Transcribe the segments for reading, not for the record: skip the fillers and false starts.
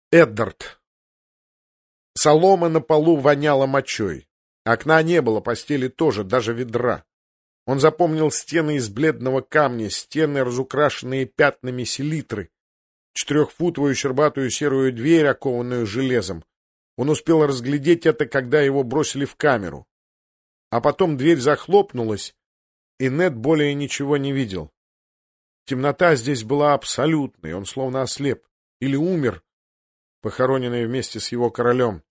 Эддард. Солома на полу воняла мочой. Окна не было, постели тоже, даже ведра. Он запомнил стены из бледного камня, стены, разукрашенные пятнами селитры, 4-футовую щербатую серую дверь, окованную железом. Он успел разглядеть это, когда его бросили в камеру. А потом дверь захлопнулась, и Нед более ничего не видел. Темнота здесь была абсолютной, он словно ослеп или умер, похороненный вместе с его королем.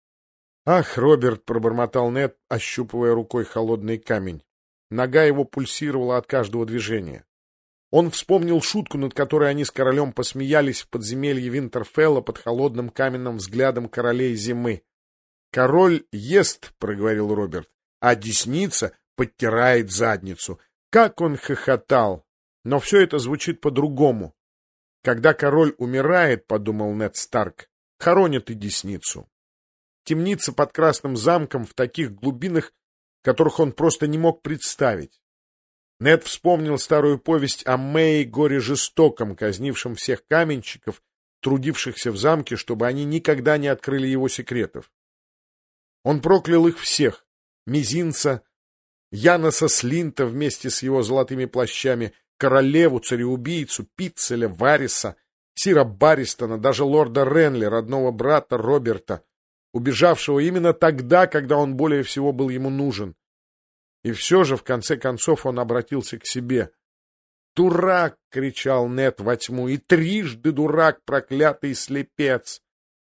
«Ах, Роберт!» — пробормотал Нед, ощупывая рукой холодный камень. Нога его пульсировала от каждого движения. Он вспомнил шутку, над которой они с королем посмеялись в подземелье Винтерфелла под холодным каменным взглядом королей зимы. «Король ест», — проговорил Роберт, — «а десница подтирает задницу». Как он хохотал! Но все это звучит по-другому. Когда король умирает, — подумал Нед Старк, — хоронят и десницу. Темница под Красным замком в таких глубинах, которых он просто не мог представить. Нед вспомнил старую повесть о Мэе горе жестоком, казнившем всех каменщиков, трудившихся в замке, чтобы они никогда не открыли его секретов. Он проклял их всех — Мизинца, Яноса Слинта вместе с его золотыми плащами, королеву, цареубийцу, Пиццеля, Вариса, сира Барристона, даже лорда Ренли, родного брата Роберта, убежавшего именно тогда, когда он более всего был ему нужен. И все же, в конце концов, он обратился к себе. «Дурак!» — кричал Нед во тьму. «И трижды дурак, проклятый слепец!»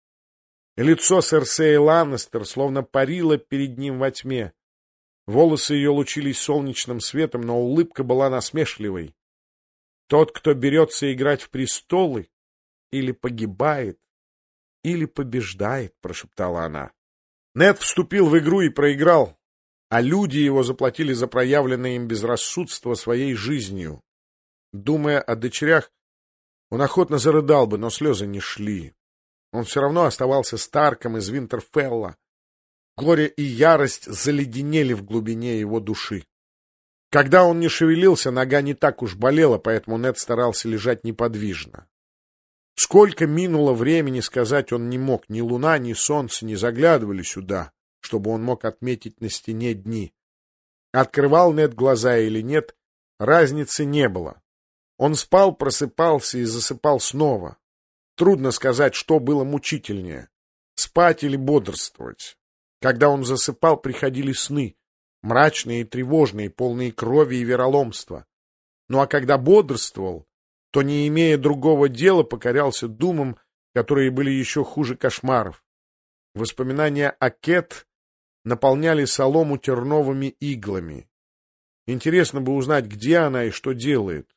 И лицо Серсеи Ланнистер словно парило перед ним во тьме. Волосы ее лучились солнечным светом, но улыбка была насмешливой. «Тот, кто берется играть в престолы, или погибает, или побеждает», — прошептала она. Нед вступил в игру и проиграл, а люди его заплатили за проявленное им безрассудство своей жизнью. Думая о дочерях, он охотно зарыдал бы, но слезы не шли. Он все равно оставался Старком из Винтерфелла. Горе и ярость заледенели в глубине его души. Когда он не шевелился, нога не так уж болела, поэтому Нед старался лежать неподвижно. Сколько минуло времени, сказать он не мог. Ни луна, ни солнце не заглядывали сюда, чтобы он мог отметить на стене дни. Открывал Нед глаза или нет, разницы не было. Он спал, просыпался и засыпал снова. Трудно сказать, что было мучительнее — спать или бодрствовать. Когда он засыпал, приходили сны, мрачные и тревожные, полные крови и вероломства. Ну а когда бодрствовал, то, не имея другого дела, покорялся думам, которые были еще хуже кошмаров. Воспоминания о Кэт наполняли солому терновыми иглами. Интересно бы узнать, где она и что делает.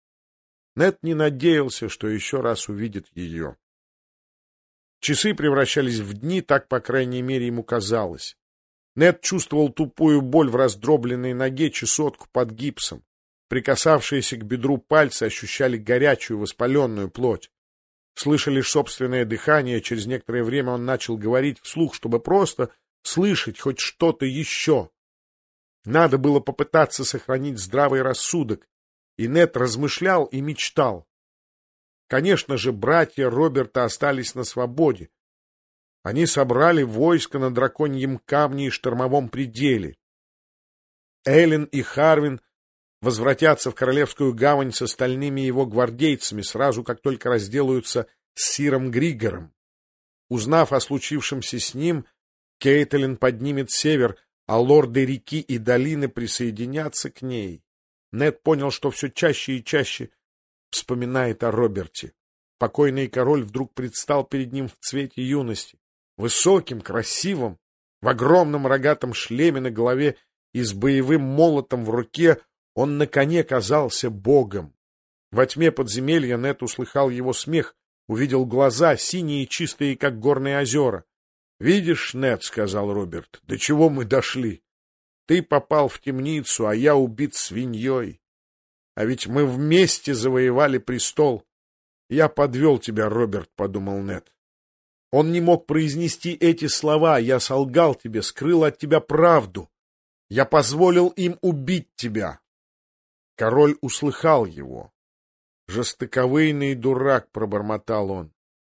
Нед не надеялся, что еще раз увидит ее. Часы превращались в дни, так, по крайней мере, ему казалось. Нед чувствовал тупую боль в раздробленной ноге, чесотку под гипсом. Прикасавшиеся к бедру пальцы ощущали горячую, воспаленную плоть. Слыша лишь собственное дыхание, через некоторое время он начал говорить вслух, чтобы просто слышать хоть что-то еще. Надо было попытаться сохранить здравый рассудок, и Нед размышлял и мечтал. Конечно же, братья Роберта остались на свободе. Они собрали войско на Драконьем камне и Штормовом пределе. Эллен и Харвин возвратятся в Королевскую гавань с остальными его гвардейцами сразу, как только разделаются с сиром Григором. Узнав о случившемся с ним, Кейтлин поднимет север, а лорды реки и долины присоединятся к ней. Нед понял, что все чаще и чаще вспоминает о Роберте. Покойный король вдруг предстал перед ним в цвете юности, высоким, красивым, в огромном рогатом шлеме на голове и с боевым молотом в руке. Он на коне казался богом. Во тьме подземелья Нед услыхал его смех, увидел глаза, синие и чистые, как горные озера. — Видишь, Нед, — сказал Роберт, — до чего мы дошли? Ты попал в темницу, а я убит свиньей. А ведь мы вместе завоевали престол. Я подвел тебя, Роберт, — подумал Нед. Он не мог произнести эти слова. Я солгал тебе, скрыл от тебя правду. Я позволил им убить тебя. Король услыхал его. Жестоковыйный дурак, — пробормотал он.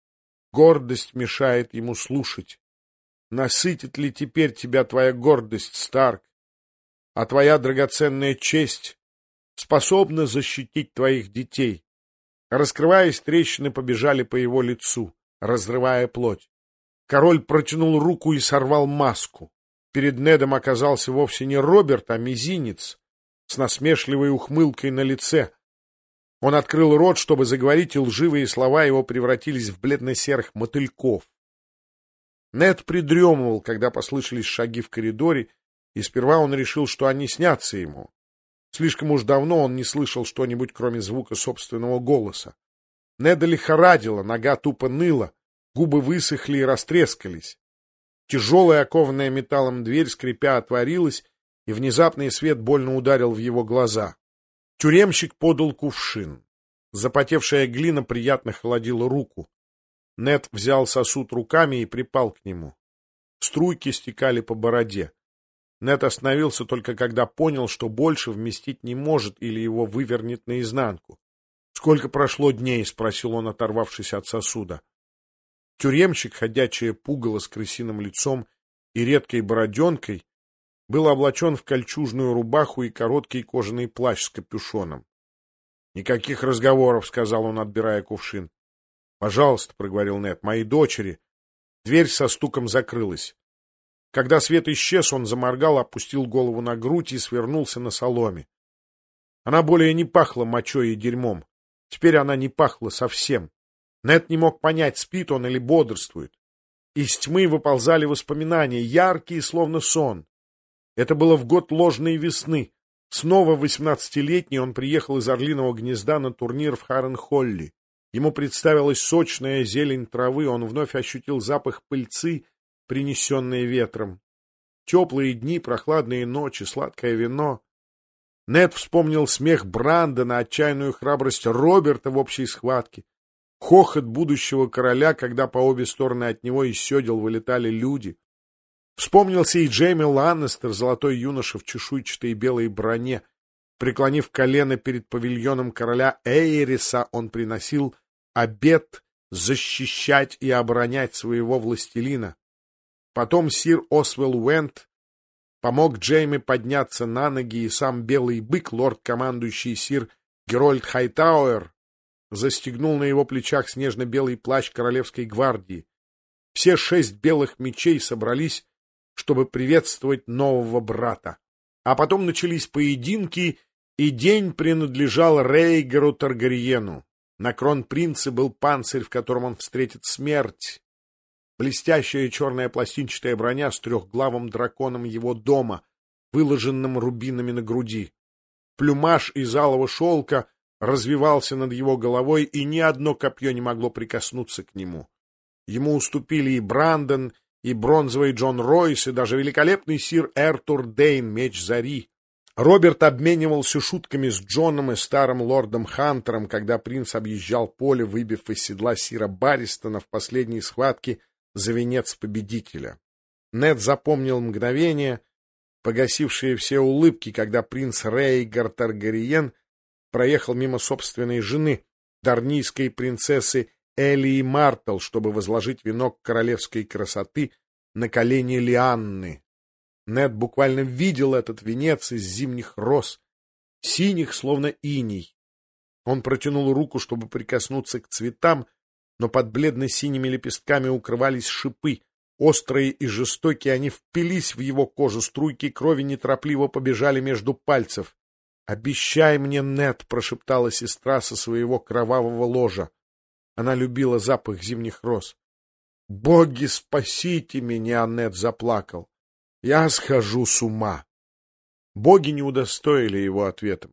Гордость мешает ему слушать. Насытит ли теперь тебя твоя гордость, Старк? А твоя драгоценная честь способна защитить твоих детей? Раскрываясь, трещины побежали по его лицу, разрывая плоть. Король протянул руку и сорвал маску. Перед Недом оказался вовсе не Роберт, а мизинец с насмешливой ухмылкой на лице. Он открыл рот, чтобы заговорить, и лживые слова его превратились в бледно-серых мотыльков. Нед придремывал, когда послышались шаги в коридоре, и сперва он решил, что они снятся ему. Слишком уж давно он не слышал что-нибудь, кроме звука собственного голоса. Неда лихорадило, нога тупо ныла, губы высохли и растрескались. Тяжелая, окованная металлом дверь, скрипя, отворилась, и внезапный свет больно ударил в его глаза. Тюремщик подал кувшин. Запотевшая глина приятно холодила руку. Нед взял сосуд руками и припал к нему. Струйки стекали по бороде. Нед остановился только когда понял, что больше вместить не может или его вывернет наизнанку. — Сколько прошло дней? — спросил он, оторвавшись от сосуда. Тюремщик, ходячее пугало с крысиным лицом и редкой бороденкой, был облачен в кольчужную рубаху и короткий кожаный плащ с капюшоном. — Никаких разговоров, — сказал он, отбирая кувшин. — Пожалуйста, — проговорил Нед, — мои дочери. Дверь со стуком закрылась. Когда свет исчез, он заморгал, опустил голову на грудь и свернулся на соломе. Она более не пахла мочой и дерьмом. Теперь она не пахла совсем. Нед не мог понять, спит он или бодрствует. Из тьмы выползали воспоминания, яркие, словно сон. Это было в год ложной весны. Снова 18-летний он приехал из Орлиного гнезда на турнир в Харренхолли. Ему представилась сочная зелень травы, он вновь ощутил запах пыльцы, принесенной ветром. Теплые дни, прохладные ночи, сладкое вино. Нед вспомнил смех Брандона, отчаянную храбрость Роберта в общей схватке, хохот будущего короля, когда по обе стороны от него из седел вылетали люди. Вспомнился и Джейми Ланнистер, золотой юноша в чешуйчатой белой броне. Преклонив колено перед павильоном короля Эйриса, он приносил обет защищать и оборонять своего властелина. Потом сир Освелл Уэнт помог Джейми подняться на ноги, и сам белый бык, лорд-командующий сир Герольд Хайтауэр, застегнул на его плечах снежно-белый плащ королевской гвардии. Все 6 белых мечей собрались, чтобы приветствовать нового брата. А потом начались поединки, и день принадлежал Рейгеру Таргариену. На кронпринце был панцирь, в котором он встретит смерть. Блестящая черная пластинчатая броня с трехглавым драконом его дома, выложенным рубинами на груди. Плюмаж из алого шелка развивался над его головой, и ни одно копье не могло прикоснуться к нему. Ему уступили и Брандон, и бронзовый Джон Ройс, и даже великолепный сир Эртур Дейн, меч Зари. Роберт обменивался шутками с Джоном и старым лордом Хантером, когда принц объезжал поле, выбив из седла сира Барристона в последней схватке за венец победителя. Нед запомнил мгновение, погасившие все улыбки, когда принц Рейгар Таргариен проехал мимо собственной жены, дарнийской принцессы Элии Мартел, чтобы возложить венок королевской красоты на колени Лианны. Нед буквально видел этот венец из зимних роз, синих, словно иней. Он протянул руку, чтобы прикоснуться к цветам, но под бледно-синими лепестками укрывались шипы. Острые и жестокие, они впились в его кожу, струйки крови неторопливо побежали между пальцев. — Обещай мне, Нед, — прошептала сестра со своего кровавого ложа. Она любила запах зимних роз. — Боги, спасите меня! — Нед заплакал. — Я схожу с ума. Боги не удостоили его ответом.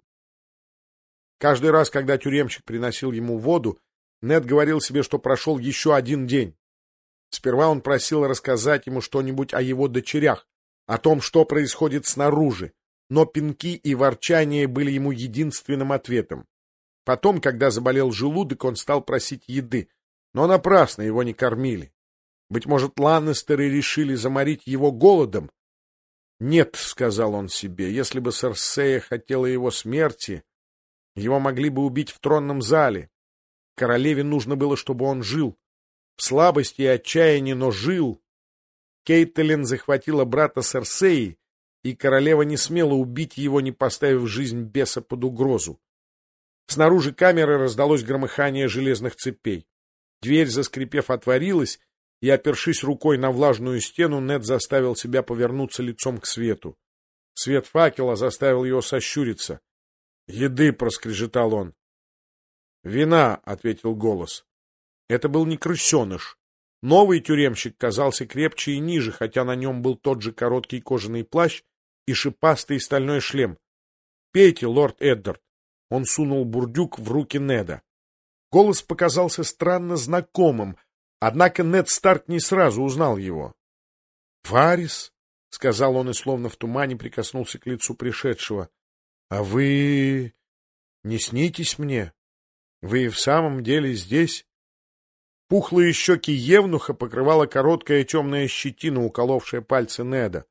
Каждый раз, когда тюремщик приносил ему воду, Нед говорил себе, что прошел еще один день. Сперва он просил рассказать ему что-нибудь о его дочерях, о том, что происходит снаружи, но пинки и ворчание были ему единственным ответом. Потом, когда заболел желудок, он стал просить еды, но напрасно его не кормили. Быть может, Ланнистеры решили заморить его голодом? «Нет», — сказал он себе, — «если бы Серсея хотела его смерти, его могли бы убить в тронном зале. Королеве нужно было, чтобы он жил. в слабости и отчаянии, но жил. Кейтлин захватила брата Серсеи, и королева не смела убить его, не поставив жизнь беса под угрозу. Снаружи камеры раздалось громыхание железных цепей. Дверь, заскрипев, отворилась, и, опершись рукой на влажную стену, Нед заставил себя повернуться лицом к свету. Свет факела заставил его сощуриться. «Еды!» — проскрежетал он. «Вина!» — ответил голос. Это был не крысеныш. Новый тюремщик казался крепче и ниже, хотя на нем был тот же короткий кожаный плащ и шипастый стальной шлем. «Пейте, лорд Эддард!» Он сунул бурдюк в руки Неда. Голос показался странно знакомым, однако Нед Старк не сразу узнал его. «Варис?» — сказал он и словно в тумане прикоснулся к лицу пришедшего. — А вы не снитесь мне? Вы и в самом деле здесь? Пухлые щеки евнуха покрывала короткая темная щетина, уколовшая пальцы Неда.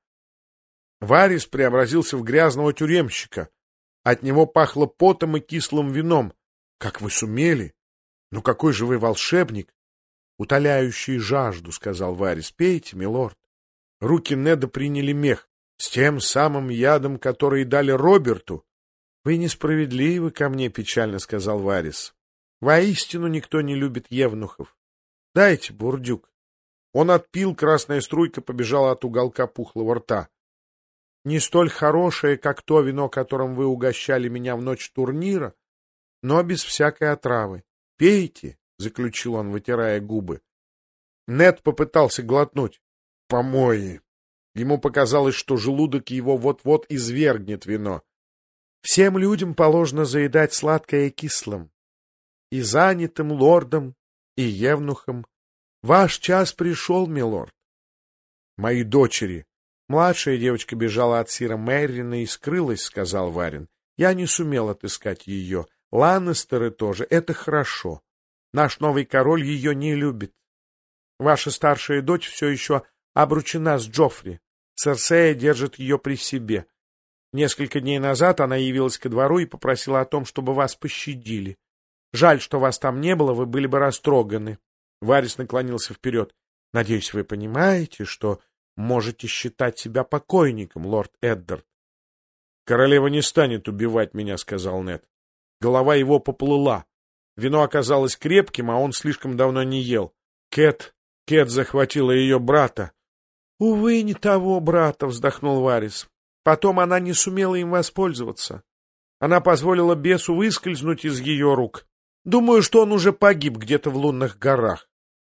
Варис преобразился в грязного тюремщика. От него пахло потом и кислым вином. — Как вы сумели? Ну какой же вы волшебник! — Утоляющий жажду, — сказал Варис. — Пейте, милорд. Руки Неда приняли мех, с тем самым ядом, который дали Роберту. — Вы несправедливы ко мне, — печально сказал Варис. — Воистину никто не любит евнухов. Дайте бурдюк. Он отпил, красная струйка побежала от уголка пухлого рта. — Не столь хорошее, как то вино, которым вы угощали меня в ночь турнира, но без всякой отравы. Пейте, — заключил он, вытирая губы. Нед попытался глотнуть. Помои. Ему показалось, что желудок его вот-вот извергнет вино. Всем людям положено заедать сладкое кислым. И занятым лордом, и евнухом. Ваш час пришел, милорд. Мои дочери. Младшая девочка бежала от сира Меррина и скрылась, — сказал Варин. Я не сумел отыскать ее. Ланнестеры тоже. Это хорошо. Наш новый король ее не любит. Ваша старшая дочь все еще обручена с Джоффри. Серсея держит ее при себе. Несколько дней назад она явилась ко двору и попросила о том, чтобы вас пощадили. Жаль, что вас там не было, вы были бы растроганы. Варис наклонился вперед. — Надеюсь, вы понимаете, что можете считать себя покойником, лорд Эддард. — Королева не станет убивать меня, — сказал Нед. Голова его поплыла. Вино оказалось крепким, а он слишком давно не ел. Кэт захватила ее брата. — Увы, не того брата, — вздохнул Варис. Потом она не сумела им воспользоваться. Она позволила бесу выскользнуть из ее рук. Думаю, что он уже погиб где-то в лунных горах.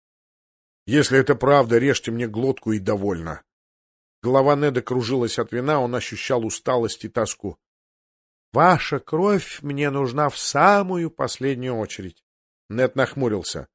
— Если это правда, режьте мне глотку и довольно. Голова Неда кружилась от вина, он ощущал усталость и тоску. — Ваша кровь мне нужна в самую последнюю очередь. Нед нахмурился.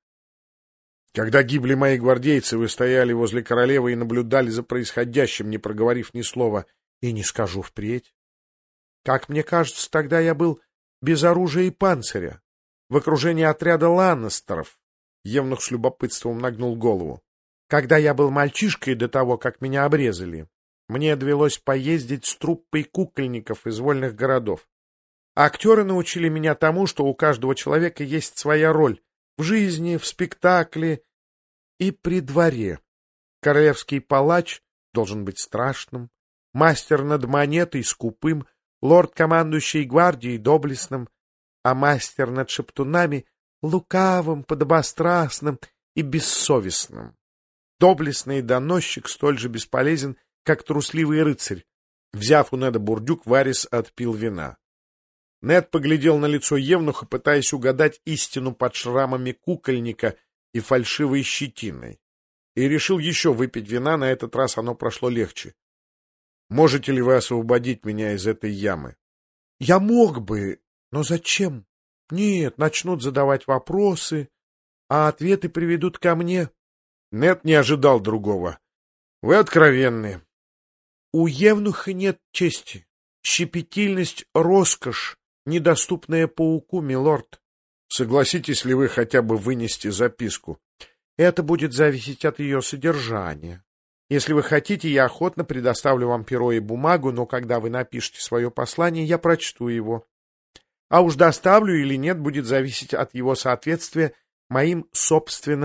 — Когда гибли мои гвардейцы, вы стояли возле королевы и наблюдали за происходящим, не проговорив ни слова. И не скажу впредь. Как мне кажется, тогда я был без оружия и панциря, в окружении отряда ланнестеров. Евнух с любопытством нагнул голову. Когда я был мальчишкой до того, как меня обрезали, мне довелось поездить с труппой кукольников из вольных городов. Актеры научили меня тому, что у каждого человека есть своя роль в жизни, в спектакле и при дворе. Королевский палач должен быть страшным, мастер над монетой — скупым, лорд-командующий гвардией — доблестным, а мастер над шептунами — лукавым, подобострастным и бессовестным. Доблестный доносчик столь же бесполезен, как трусливый рыцарь. Взяв у Неда бурдюк, Варис отпил вина. Нед поглядел на лицо евнуха, пытаясь угадать истину под шрамами кукольника и фальшивой щетиной, и решил еще выпить вина, на этот раз оно прошло легче. Можете ли вы освободить меня из этой ямы? — Я мог бы, но зачем? Нет, начнут задавать вопросы, а ответы приведут ко мне. Нед не ожидал другого. Вы откровенны. У евнуха нет чести. Щепетильность — роскошь, недоступная пауку, милорд. Согласитесь ли вы хотя бы вынести записку? Это будет зависеть от ее содержания. Если вы хотите, я охотно предоставлю вам перо и бумагу, но когда вы напишете свое послание, я прочту его. А уж доставлю или нет, будет зависеть от его соответствия моим собственным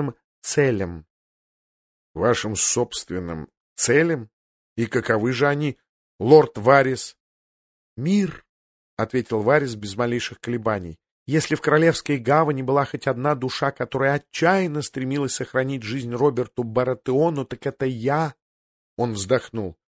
целям. Вашим собственным целям? И каковы же они, лорд Варис? Мир, — ответил Варис без малейших колебаний. Если в Королевской гавани была хоть одна душа, которая отчаянно стремилась сохранить жизнь Роберту Баратеону, так это я. Он вздохнул.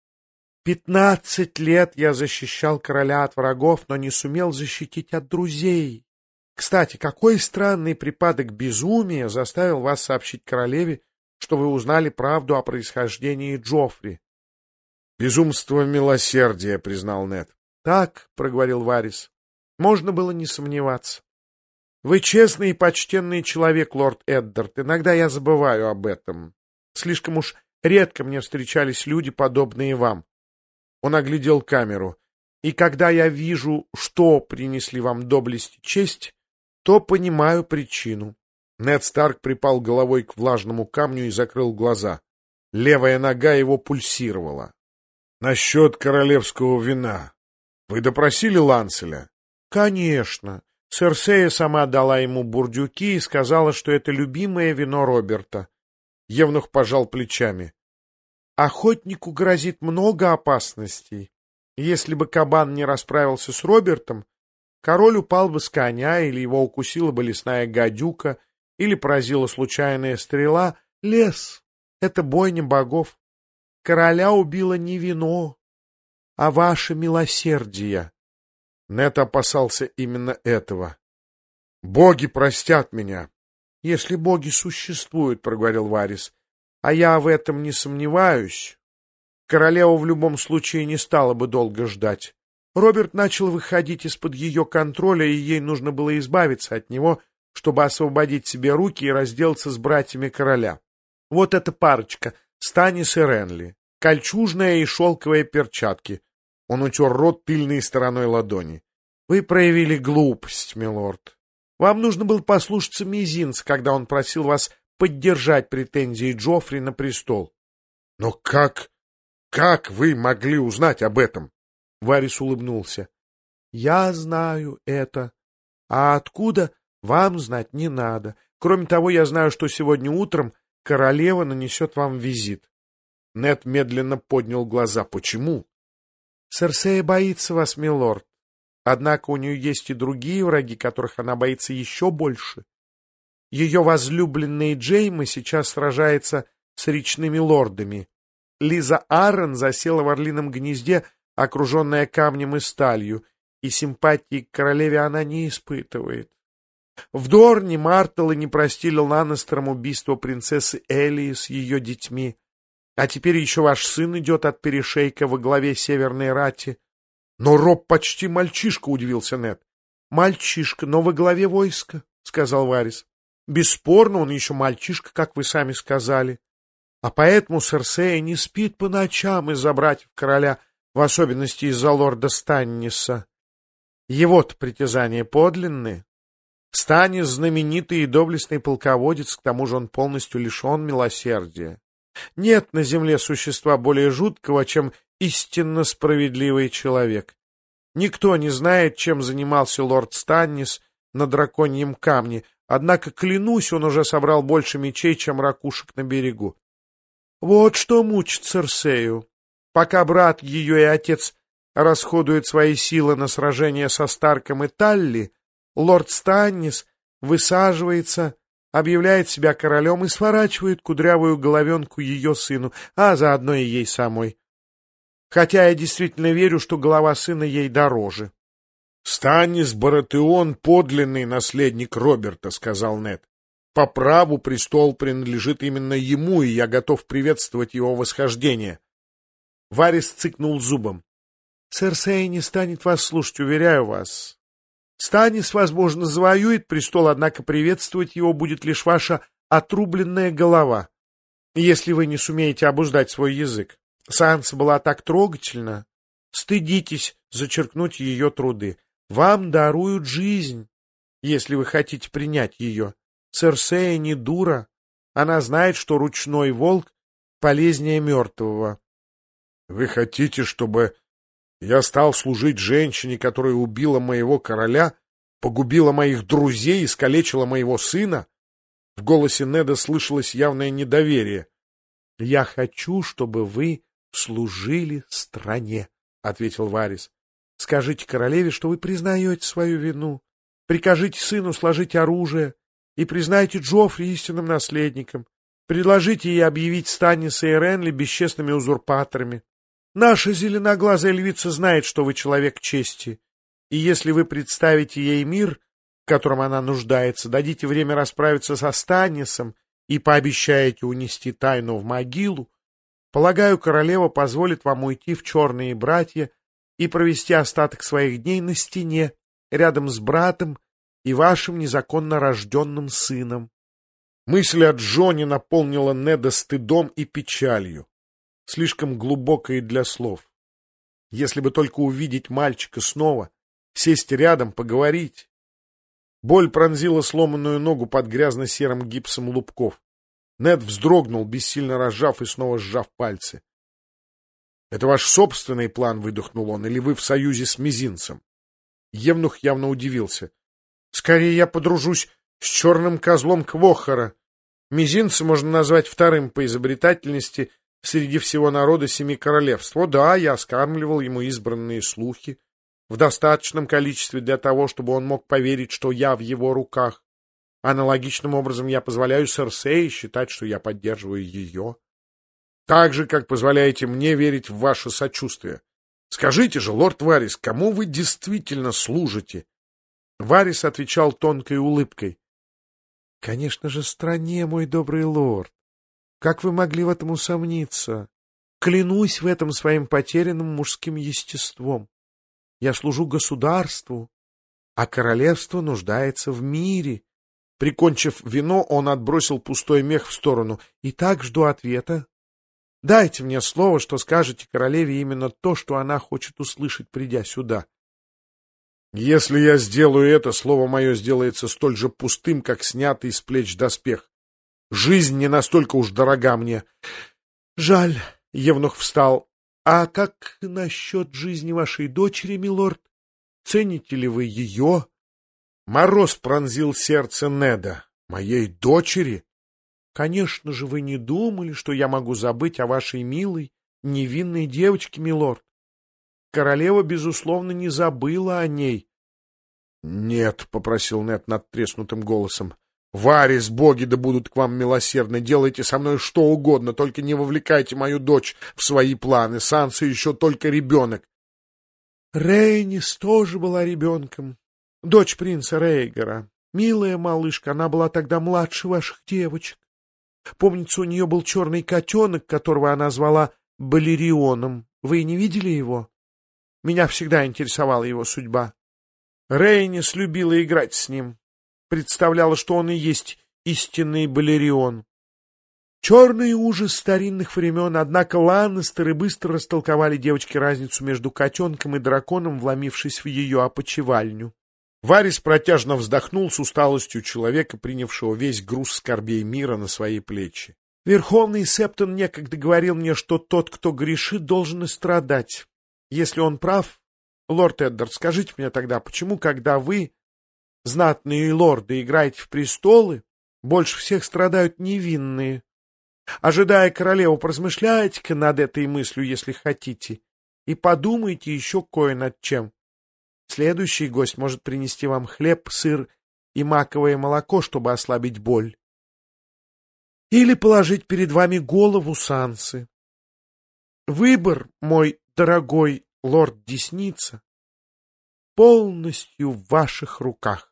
15 лет я защищал короля от врагов, но не сумел защитить от друзей. Кстати, какой странный припадок безумия заставил вас сообщить королеве, что вы узнали правду о происхождении Джоффри? — Безумство милосердия, — признал Нед. — Так, — проговорил Варис, — можно было не сомневаться. Вы честный и почтенный человек, лорд Эддард. Иногда я забываю об этом. Слишком уж редко мне встречались люди, подобные вам. Он оглядел камеру. И когда я вижу, что принесли вам доблесть и честь, то понимаю причину. Нед Старк припал головой к влажному камню и закрыл глаза. Левая нога его пульсировала. — Насчет королевского вина. Вы допросили Ланселя? — Конечно. Серсея сама дала ему бурдюки и сказала, что это любимое вино Роберта. Евнух пожал плечами. Охотнику грозит много опасностей. Если бы кабан не расправился с Робертом, король упал бы с коня, или его укусила бы лесная гадюка, или поразила случайная стрела. Лес — это бойня богов. Короля убило не вино, а ваше милосердие. Нед опасался именно этого. — Боги простят меня. — Если боги существуют, — проговорил Варис, — а я в этом не сомневаюсь. Королева в любом случае не стала бы долго ждать. Роберт начал выходить из-под ее контроля, и ей нужно было избавиться от него, чтобы освободить себе руки и разделаться с братьями короля. Вот эта парочка, Станис и Ренли, кольчужная и шелковые перчатки. Он утер рот тыльной стороной ладони. — Вы проявили глупость, милорд. Вам нужно было послушаться мизинца, когда он просил вас поддержать претензии Джоффри на престол. — Но как вы могли узнать об этом? Варис улыбнулся. — Я знаю это. А откуда, вам знать не надо. Кроме того, я знаю, что сегодня утром королева нанесет вам визит. Нед медленно поднял глаза. — Почему? — Серсея боится вас, милорд. Однако у нее есть и другие враги, которых она боится еще больше. Ее возлюбленный Джейми сейчас сражается с речными лордами. Лиза Аррен засела в орлином гнезде, окруженная камнем и сталью, и симпатии к королеве она не испытывает. В Дорне Мартеллы не простили Ланнестерам убийство принцессы Элии с ее детьми. А теперь еще ваш сын идет от перешейка во главе Северной рати. — Но Роб почти мальчишка, — удивился Нед. — Мальчишка, но во главе войска, — сказал Варис. — Бесспорно, он еще мальчишка, как вы сами сказали. А поэтому Серсея не спит по ночам из-за братьев короля, в особенности из-за лорда Станниса. Его-то притязания подлинные. Станнис — знаменитый и доблестный полководец, к тому же он полностью лишен милосердия. Нет на земле существа более жуткого, чем истинно справедливый человек. Никто не знает, чем занимался лорд Станнис на драконьем камне, однако, клянусь, он уже собрал больше мечей, чем ракушек на берегу. Вот что мучит Серсею. Пока брат ее и отец расходуют свои силы на сражение со Старком и Талли, лорд Станнис высаживается, объявляет себя королем и сворачивает кудрявую головенку ее сыну, а заодно и ей самой. Хотя я действительно верю, что голова сына ей дороже. — Станнис Баратеон — подлинный наследник Роберта, — сказал Нед. — По праву престол принадлежит именно ему, и я готов приветствовать его восхождение. Варис цыкнул зубом. — Серсея не станет вас слушать, уверяю вас. Станнис, возможно, завоюет престол, однако приветствовать его будет лишь ваша отрубленная голова, если вы не сумеете обуздать свой язык. Санса была так трогательна. Стыдитесь зачеркнуть ее труды. Вам даруют жизнь, если вы хотите принять ее. Серсея не дура. Она знает, что ручной волк полезнее мертвого. — Вы хотите, чтобы я стал служить женщине, которая убила моего короля, погубила моих друзей и искалечила моего сына? В голосе Неда слышалось явное недоверие. — Я хочу, чтобы вы служили стране, — ответил Варис. — Скажите королеве, что вы признаете свою вину. Прикажите сыну сложить оружие и признайте Джоффри истинным наследником. Предложите ей объявить Станниса и Ренли бесчестными узурпаторами. Наша зеленоглазая львица знает, что вы человек чести, и если вы представите ей мир, в котором она нуждается, дадите время расправиться со Станнисом и пообещаете унести тайну в могилу, полагаю, королева позволит вам уйти в Черные братья и провести остаток своих дней на стене, рядом с братом и вашим незаконно рожденным сыном. Мысль о Джоне наполнила Неда стыдом и печалью, слишком глубокой для слов. Если бы только увидеть мальчика снова, сесть рядом, поговорить. Боль пронзила сломанную ногу под грязно-серым гипсом лубков. Нед вздрогнул, бессильно разжав и снова сжав пальцы. — Это ваш собственный план, — выдохнул он, — или вы в союзе с мизинцем? Евнух явно удивился. — Скорее я подружусь с черным козлом Квохора. Мизинца можно назвать вторым по изобретательности среди всего народа Семи Королевств. О да, я скармливал ему избранные слухи в достаточном количестве для того, чтобы он мог поверить, что я в его руках. Аналогичным образом я позволяю Серсее считать, что я поддерживаю ее. Так же, как позволяете мне верить в ваше сочувствие. Скажите же, лорд Варис, кому вы действительно служите? Варис отвечал тонкой улыбкой. — Конечно же, стране, мой добрый лорд. Как вы могли в этом усомниться? Клянусь в этом своим потерянным мужским естеством. Я служу государству, а королевство нуждается в мире. Прикончив вино, он отбросил пустой мех в сторону. Итак, жду ответа. Дайте мне слово, что скажете королеве именно то, что она хочет услышать, придя сюда. Если я сделаю это, слово мое сделается столь же пустым, как снятый с плеч доспех. Жизнь не настолько уж дорога мне. Жаль, — Евнух встал. А как насчет жизни вашей дочери, милорд? Цените ли вы ее? Мороз пронзил сердце Неда. Моей дочери? Конечно же, вы не думали, что я могу забыть о вашей милой, невинной девочке, милорд. Королева, безусловно, не забыла о ней. — Нет, — попросил Нед надтреснутым голосом. — Варис, боги да будут к вам милосердны, делайте со мной что угодно, только не вовлекайте мою дочь в свои планы. Санса еще только ребенок. Рейнис тоже была ребенком, дочь принца Рейгара. Милая малышка, она была тогда младше ваших девочек. Помнится, у нее был черный котенок, которого она звала Балерионом. Вы не видели его? Меня всегда интересовала его судьба. Рейнис любила играть с ним. Представляла, что он и есть истинный Балерион. Черный ужас старинных времен, однако Ланнестеры быстро растолковали девочке разницу между котенком и драконом, вломившись в ее опочивальню. Варис протяжно вздохнул с усталостью человека, принявшего весь груз скорбей мира на свои плечи. Верховный Септон некогда говорил мне, что тот, кто грешит, должен и страдать. Если он прав, лорд Эддард, скажите мне тогда, почему, когда вы, знатные лорды, играете в престолы, больше всех страдают невинные? Ожидая королеву, поразмышляйте-ка над этой мыслью, если хотите, и подумайте еще кое над чем. Следующий гость может принести вам хлеб, сыр и маковое молоко, чтобы ослабить боль. Или положить перед вами голову Сансы. Выбор, мой дорогой лорд Десница, полностью в ваших руках.